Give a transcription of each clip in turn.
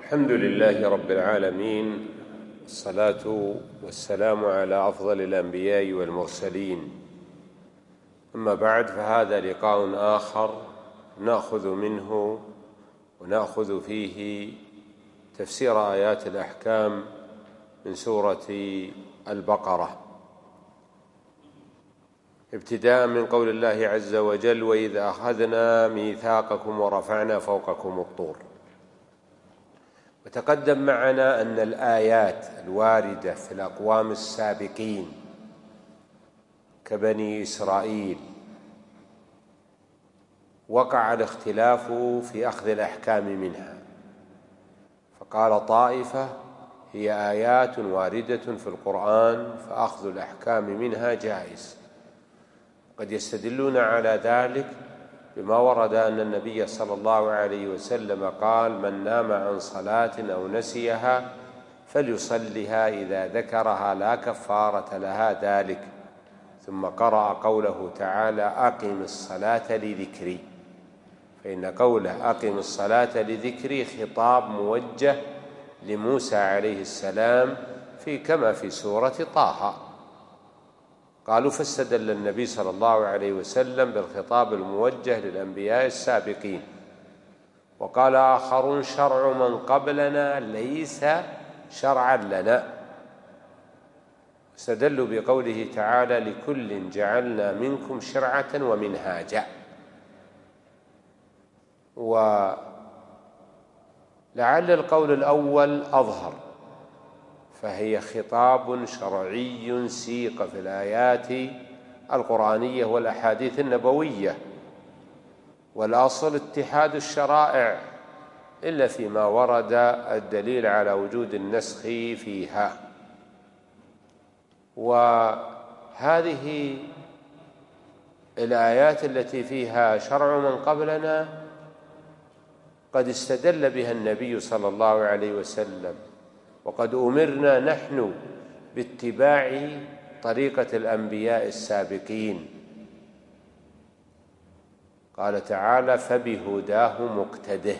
الحمد لله رب العالمين، والصلاة والسلام على أفضل الأنبياء والمرسلين. أما بعد، فهذا لقاء آخر نأخذ منه ونأخذ فيه تفسير آيات الأحكام من سورة البقرة، ابتداء من قول الله عز وجل: وإذ أخذنا ميثاقكم ورفعنا فوقكم الطور. وتقدم معنا أن الآيات الواردة في الأقوام السابقين كبني إسرائيل وقع الاختلاف في أخذ الأحكام منها، فقال طائفة: هي آيات واردة في القرآن فأخذ الأحكام منها جائز. قد يستدلون على ذلك بما ورد أن النبي صلى الله عليه وسلم قال: من نام عن صلاة أو نسيها فليصلها إذا ذكرها لا كفارة لها ذلك. ثم قرأ قوله تعالى: أقم الصلاة لذكري، فإن قوله أقم الصلاة لذكري خطاب موجه لموسى عليه السلام كما في سورة طه. قالوا: فاستدل النبي صلى الله عليه وسلم بالخطاب الموجه للأنبياء السابقين. وقال آخرون: شرع من قبلنا ليس شرعا لنا. استدلوا بقوله تعالى: لكل جعلنا منكم شرعة ومنهاجا. ولعل القول الأول أظهر، فهي خطاب شرعي سيق في الآيات القرآنية والأحاديث النبوية، والأصل اتحاد الشرائع إلا فيما ورد الدليل على وجود النسخ فيها. وهذه الآيات التي فيها شرع من قبلنا قد استدل بها النبي صلى الله عليه وسلم، وقد أمرنا نحن باتباع طريقة الأنبياء السابقين. قال تعالى: فبهداه مقتده.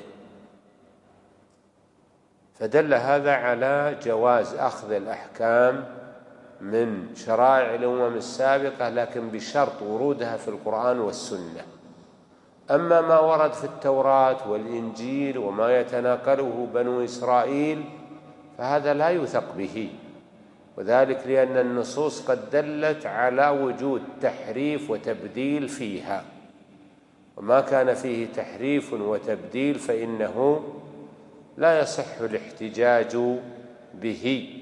فدل هذا على جواز أخذ الأحكام من شرائع الأمم السابقة، لكن بشرط ورودها في القرآن والسنة. أما ما ورد في التوراة والإنجيل وما يتناقله بنو إسرائيل فهذا لا يوثق به، وذلك لأن النصوص قد دلت على وجود تحريف وتبديل فيها، وما كان فيه تحريف وتبديل فإنه لا يصح الاحتجاج به.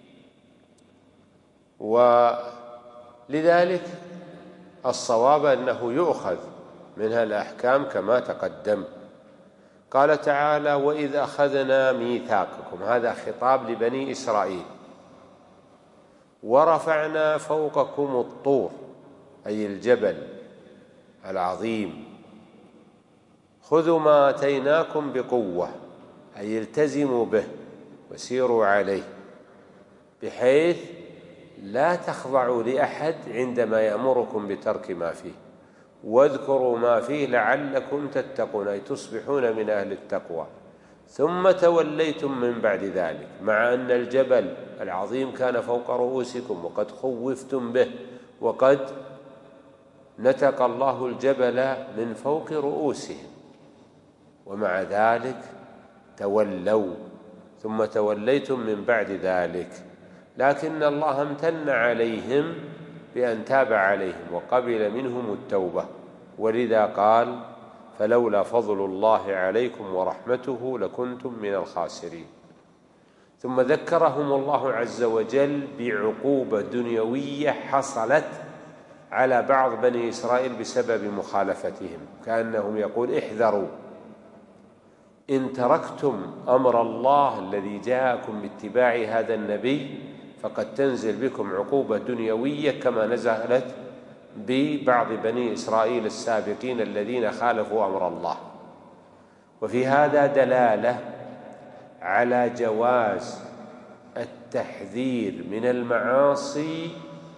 ولذلك الصواب أنه يؤخذ منها الأحكام كما تقدم. قال تعالى: وإذ أخذنا ميثاقكم، هذا خطاب لبني إسرائيل. ورفعنا فوقكم الطور، أي الجبل العظيم. خذوا ما آتيناكم بقوة، أي التزموا به وسيروا عليه، بحيث لا تخضعوا لأحد عندما يأمركم بترك ما فيه، واذكروا ما فيه لعلكم تتقون، أي تصبحون من أهل التقوى. ثم توليتم من بعد ذلك، مع أن الجبل العظيم كان فوق رؤوسكم وقد خوفتم به، وقد نتق الله الجبل من فوق رؤوسهم، ومع ذلك تولوا. ثم توليتم من بعد ذلك، لكن الله امتن عليهم بأن تاب عليهم وقبل منهم التوبة، ولذا قال: فلولا فضل الله عليكم ورحمته لكنتم من الخاسرين. ثم ذكرهم الله عز وجل بعقوبة دنيوية حصلت على بعض بني إسرائيل بسبب مخالفتهم، كأنهم يقول: احذروا إن تركتم أمر الله الذي جاءكم باتباع هذا النبي فقد تنزل بكم عقوبة دنيوية كما نزلت ببعض بني إسرائيل السابقين الذين خالفوا أمر الله. وفي هذا دلالة على جواز التحذير من المعاصي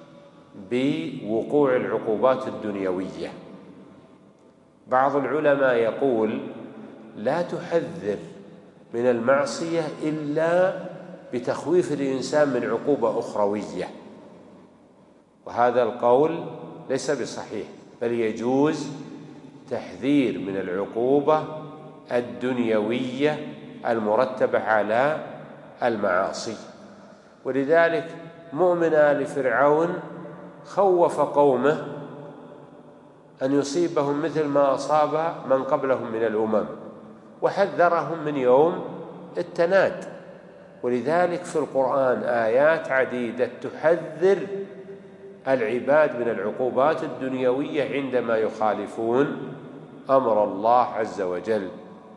بوقوع العقوبات الدنيوية. بعض العلماء يقول: لا تحذر من المعصية إلا بتخويف الإنسان من عقوبة أخروية، وهذا القول ليس بصحيح، بل يجوز تحذير من العقوبة الدنيوية المرتبة على المعاصي. ولذلك مؤمن آل فرعون خوف قومه أن يصيبهم مثل ما أصاب من قبلهم من الأمم، وحذرهم من يوم التناد. ولذلك في القرآن آيات عديدة تحذر العباد من العقوبات الدنيوية عندما يخالفون أمر الله عز وجل.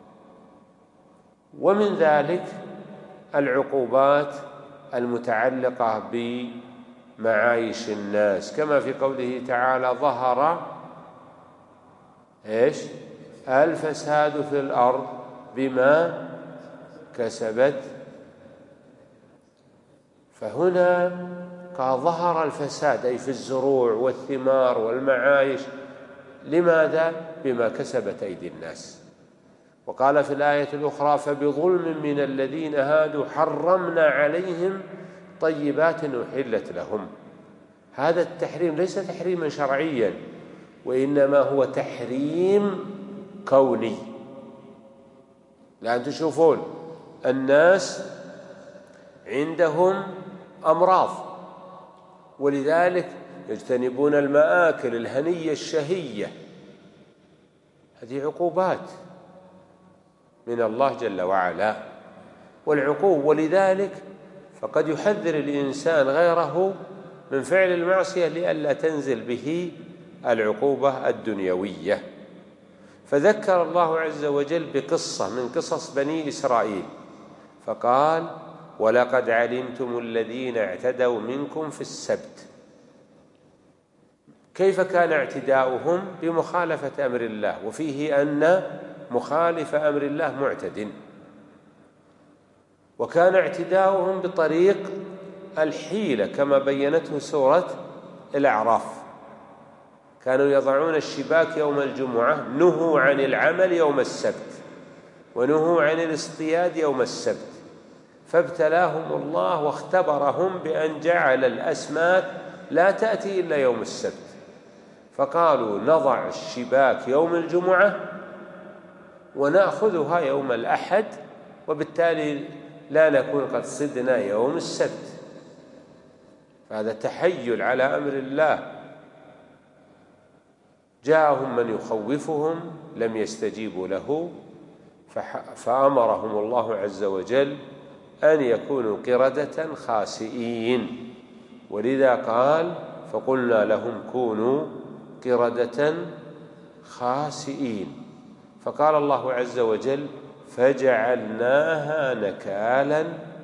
ومن ذلك العقوبات المتعلقة بمعايش الناس، كما في قوله تعالى: ظهر الفساد في الأرض بما كسبت. فهنا قال ظهر الفساد أي في الزروع والثمار والمعايش. لماذا؟ بما كسبت أيدي الناس. وقال في الآية الأخرى: فبظلم من الذين هادوا حرمنا عليهم طيبات أحلت لهم. هذا التحريم ليس تحريما شرعيا، وإنما هو تحريم كوني. لأن تشوفون الناس عندهم أمراض، ولذلك يجتنبون المآكل الهنية الشهية. هذه عقوبات من الله جل وعلا، ولذلك فقد يحذر الإنسان غيره من فعل المعصية لئلا تنزل به العقوبة الدنيوية. فذكر الله عز وجل بقصة من قصص بني إسرائيل فقال: ولقد علمتم الذين اعتدوا منكم في السبت. كيف كان اعتداؤهم؟ بمخالفة أمر الله، وفيه أن مخالف أمر الله معتد. وكان اعتداؤهم بطريق الحيلة كما بينته سورة الأعراف. كانوا يضعون الشباك يوم الجمعة، نهوا عن العمل يوم السبت، ونهوا عن الاصطياد يوم السبت، فابتلاهم الله واختبرهم بأن جعل الأسماك لا تأتي إلا يوم السبت. فقالوا: نضع الشباك يوم الجمعة ونأخذها يوم الأحد، وبالتالي لا نكون قد صدنا يوم السبت. فهذا تحيل على أمر الله. جاءهم من يخوفهم لم يستجيبوا له، فأمرهم الله عز وجل أن يكونوا قردة خاسئين. ولذا قال: فقلنا لهم كونوا قردة خاسئين. فقال الله عز وجل: فجعلناها نكالا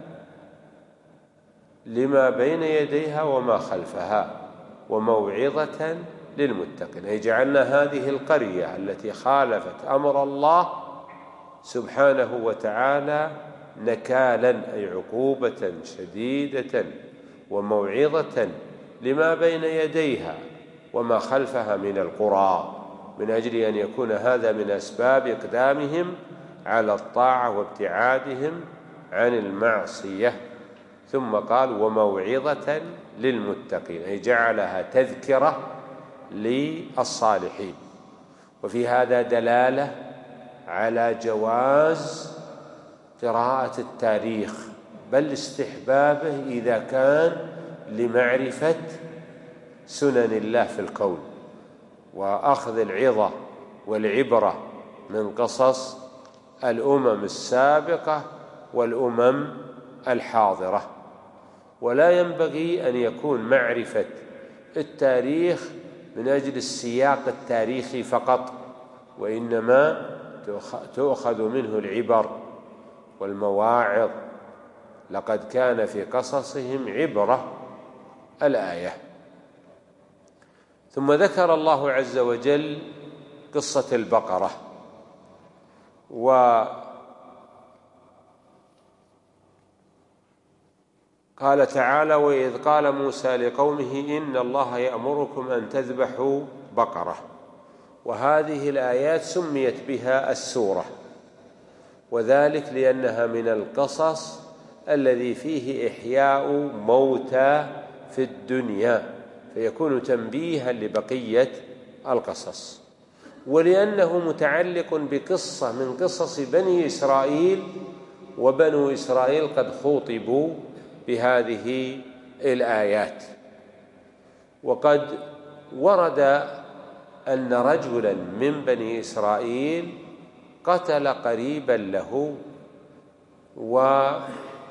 لما بين يديها وما خلفها وموعظة للمتقين. أي جعلنا هذه القرية التي خالفت أمر الله سبحانه وتعالى نكالا، أي عقوبة شديدة وموعظة لما بين يديها وما خلفها من القرى، من أجل أن يكون هذا من أسباب إقدامهم على الطاعة وابتعادهم عن المعصية. ثم قال: وموعظة للمتقين، أي جعلها تذكرة للصالحين. وفي هذا دلالة على جواز قراءة التاريخ، بل استحبابه إذا كان لمعرفة سنن الله في الكون وأخذ العظة والعبرة من قصص الأمم السابقة والأمم الحاضرة. ولا ينبغي أن يكون معرفة التاريخ من أجل السياق التاريخي فقط، وإنما تؤخذ منه العبر والمواعظ. لقد كان في قصصهم عبرة، الآية. ثم ذكر الله عز وجل قصة البقرة، وقال تعالى: وإذ قال موسى لقومه إن الله يأمركم أن تذبحوا بقرة. وهذه الآيات سميت بها السورة، وذلك لأنها من القصص الذي فيه إحياء موتى في الدنيا، فيكون تنبيها لبقية القصص، ولأنه متعلق بقصة من قصص بني إسرائيل، وبنو إسرائيل قد خوطبوا بهذه الآيات. وقد ورد أن رجلا من بني إسرائيل قتل قريبا له، ومن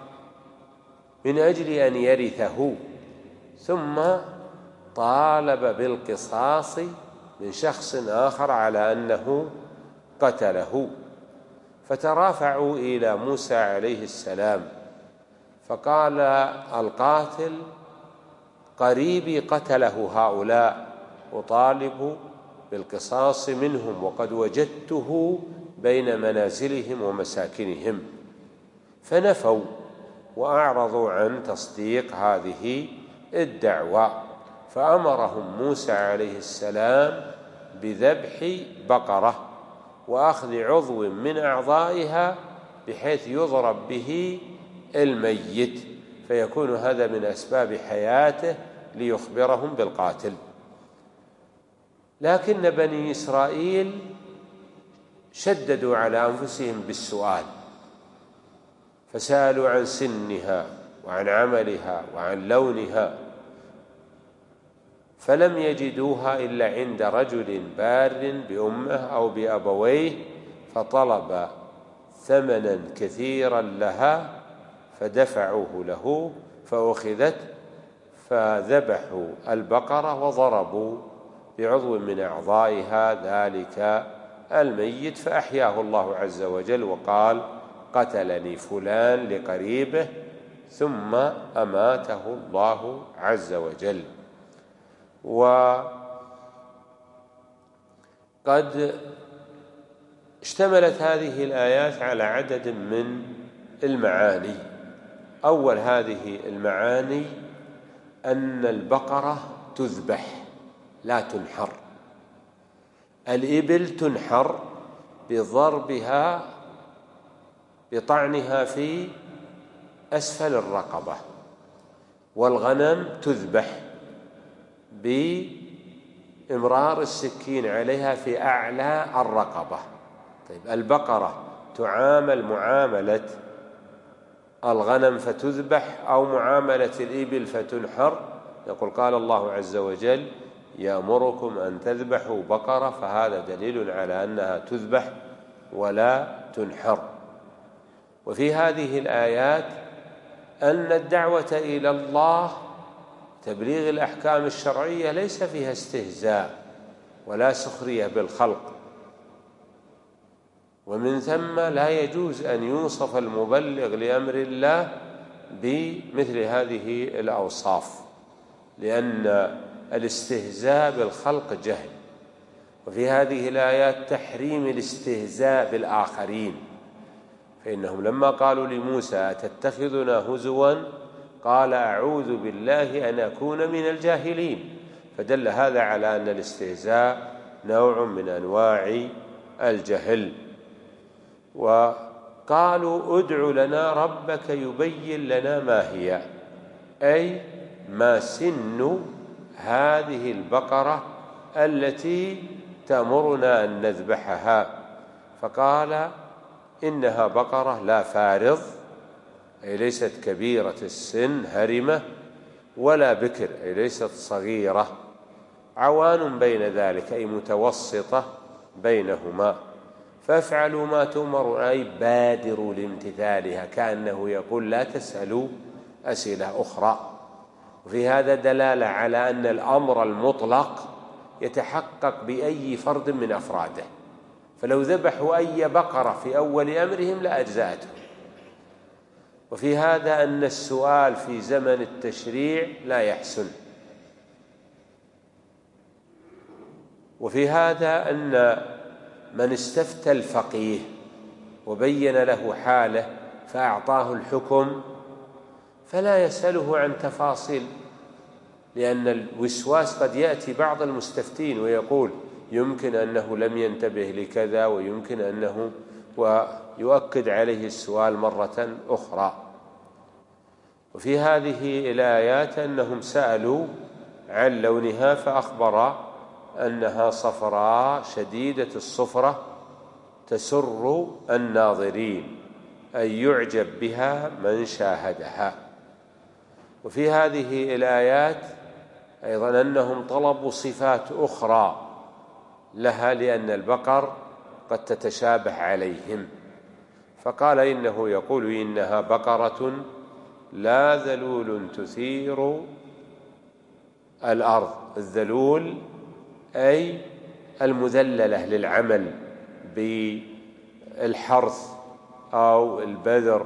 أجل أن يرثه، ثم طالب بالقصاص من شخص آخر على أنه قتله، فترافعوا إلى موسى عليه السلام، فقال القاتل: قريبي قتله هؤلاء، أطالب بالقصاص منهم، وقد وجدته بين منازلهم ومساكنهم. فنفوا وأعرضوا عن تصديق هذه الدعوة، فأمرهم موسى عليه السلام بذبح بقرة وأخذ عضو من أعضائها بحيث يضرب به الميت، فيكون هذا من أسباب حياته ليخبرهم بالقاتل. لكن بني إسرائيل شددوا على أنفسهم بالسؤال، فسألوا عن سنها وعن عملها وعن لونها، فلم يجدوها إلا عند رجل بار بأمه أو بأبويه، فطلب ثمنا كثيرا لها فدفعوه له، فأخذت، فذبحوا البقرة وضربوا بعضو من أعضائها ذلك الميت، فأحياه الله عز وجل وقال: قتلني فلان لقريبه، ثم أماته الله عز وجل. وقد اشتملت هذه الآيات على عدد من المعاني. أول هذه المعاني أن البقرة تذبح لا تنحر. الإبل تنحر بضربها بطعنها في أسفل الرقبة، والغنم تذبح بإمرار السكين عليها في أعلى الرقبة. طيب، البقرة تعامل معاملة الغنم فتذبح أو معاملة الإبل فتنحر؟ يقول: قال الله عز وجل: يأمركم أن تذبحوا بقرة، فهذا دليل على أنها تذبح ولا تنحر. وفي هذه الآيات أن الدعوة إلى الله، تبليغ الأحكام الشرعية، ليس فيها استهزاء ولا سخرية بالخلق، ومن ثم لا يجوز أن يوصف المبلغ لأمر الله بمثل هذه الأوصاف، لأن الاستهزاء بالخلق جهل. وفي هذه الآيات تحريم الاستهزاء بالآخرين، فإنهم لما قالوا لموسى: أتتخذنا هزوا؟ قال: أعوذ بالله أن أكون من الجاهلين. فدل هذا على أن الاستهزاء نوع من أنواع الجهل. وقالوا: ادع لنا ربك يبين لنا ما هي، أي ما سن هذه البقرة التي تأمرنا أن نذبحها. فقال: إنها بقرة لا فارض، أي ليست كبيرة السن هرمة، ولا بكر، أي ليست صغيرة، عوان بين ذلك، أي متوسطة بينهما، فافعلوا ما تؤمرون، أي بادروا لامتثالها، كأنه يقول: لا تسألوا أسئلة أخرى. وفي هذا دلالة على أن الأمر المطلق يتحقق بأي فرد من أفراده، فلو ذبحوا أي بقرة في أول أمرهم لأجزأتهم. وفي هذا أن السؤال في زمن التشريع لا يحسن. وفي هذا أن من استفتى الفقيه وبين له حاله فأعطاه الحكم فلا يسأله عن تفاصيل، لأن الوسواس قد يأتي بعض المستفتين ويقول: يمكن أنه لم ينتبه لكذا، ويمكن أنه ويؤكد عليه السؤال مرة أخرى. وفي هذه الآيات أنهم سألوا عن لونها فأخبر أنها صفراء شديدة الصفرة تسر الناظرين، أي يعجب بها من شاهدها. وفي هذه الآيات أيضا أنهم طلبوا صفات أخرى لها لأن البقر قد تتشابه عليهم، فقال إنه يقول إنها بقرة لا ذلول تثير الأرض. الذلول أي المذللة للعمل بالحرث أو البذر،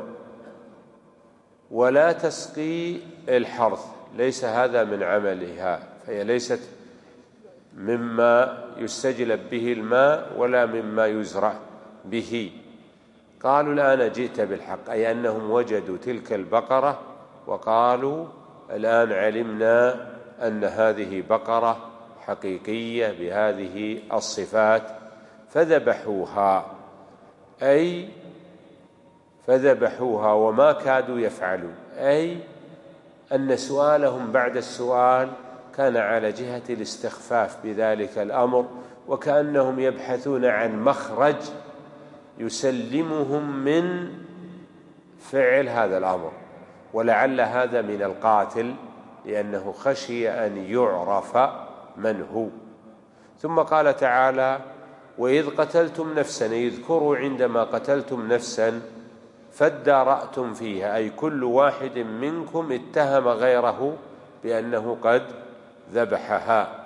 ولا تسقي الحرث، ليس هذا من عملها، فهي ليست مما يستجلب به الماء ولا مما يزرع به. قالوا الآن جئت بالحق، أي أنهم وجدوا تلك البقرة وقالوا الآن علمنا أن هذه بقرة حقيقية بهذه الصفات، فذبحوها، أي فذبحوها وما كادوا يفعلون، أي أن سؤالهم بعد السؤال كان على جهة الاستخفاف بذلك الأمر، وكأنهم يبحثون عن مخرج يسلمهم من فعل هذا الأمر، ولعل هذا من القاتل لأنه خشي أن يعرف من هو. ثم قال تعالى: وإذ قتلتم نفسا، اذكروا عندما قتلتم نفسا فادارأتم فيها، أي كل واحد منكم اتهم غيره بأنه قد ذبحها،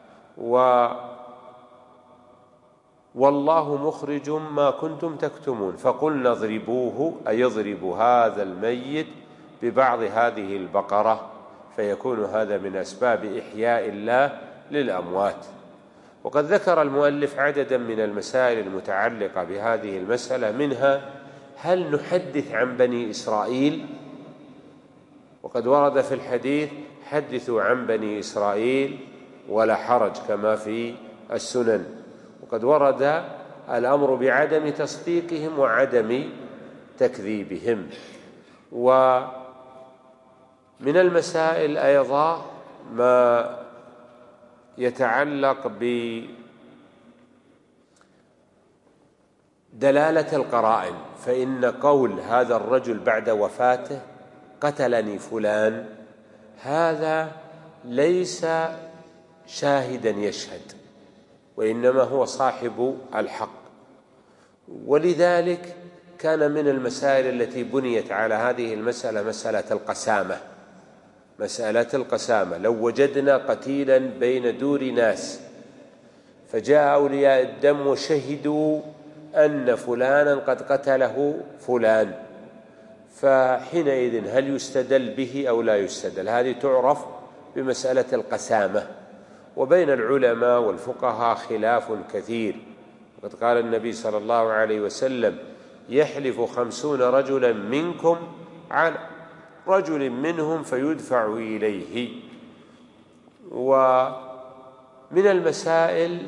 والله مخرج ما كنتم تكتمون، فقلنا اضربوه، أي اضربوا هذا الميت ببعض هذه البقرة، فيكون هذا من أسباب إحياء الله للأموات. وقد ذكر المؤلف عددا من المسائل المتعلقة بهذه المسألة، منها هل نحدث عن بني إسرائيل؟ وقد ورد في الحديث: حدثوا عن بني إسرائيل ولا حرج، كما في السنن. وقد ورد الأمر بعدم تصديقهم وعدم تكذيبهم. ومن المسائل أيضا ما يتعلق بدلالة القرائن، فإن قول هذا الرجل بعد وفاته قتلني فلان، هذا ليس شاهدا يشهد، وإنما هو صاحب الحق. ولذلك كان من المسائل التي بنيت على هذه المسألة مسألة القسامة. لو وجدنا قتيلا بين دور ناس فجاء أولياء الدم وشهدوا أن فلانا قد قتله فلان، فحينئذ هل يستدل به أو لا يستدل؟ هذه تعرف بمسألة القسامة. وبين العلماء والفقهاء خلاف كثير، وقد قال النبي صلى الله عليه وسلم: يحلف 50 رجلا منكم على رجل منهم فيدفع إليه. ومن المسائل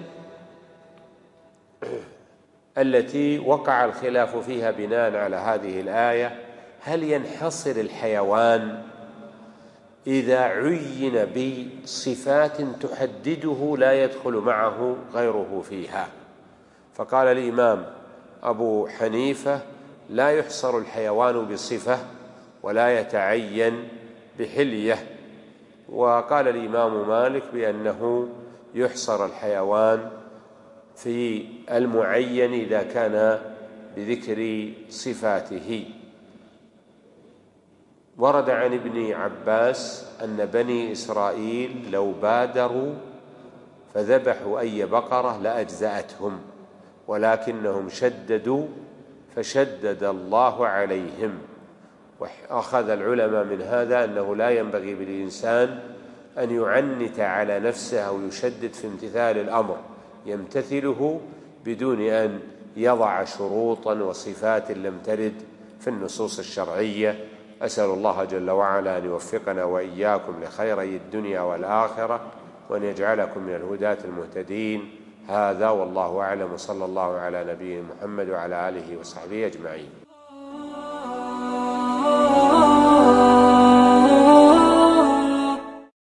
التي وقع الخلاف فيها بناء على هذه الآية: هل ينحصر الحيوان إذا عين بصفات تحدده لا يدخل معه غيره فيها؟ فقال الإمام أبو حنيفة: لا يحصر الحيوان بصفة ولا يتعين بحلية. وقال الإمام مالك بأنه يحصر الحيوان في المعين إذا كان بذكر صفاته. ورد عن ابن عباس أن بني إسرائيل لو بادروا فذبحوا أي بقرة لأجزأتهم، ولكنهم شددوا فشدد الله عليهم. وأخذ العلماء من هذا أنه لا ينبغي بالإنسان أن يعنت على نفسه أو يشدد في امتثال الأمر، يمتثله بدون أن يضع شروطا وصفات لم ترد في النصوص الشرعية. أسأل الله جل وعلا أن يوفقنا وإياكم لخيري الدنيا والآخرة، وأن يجعلكم من الهداة المهتدين. هذا والله أعلم، وصلى الله على نبينا محمد وعلى آله وصحبه أجمعين.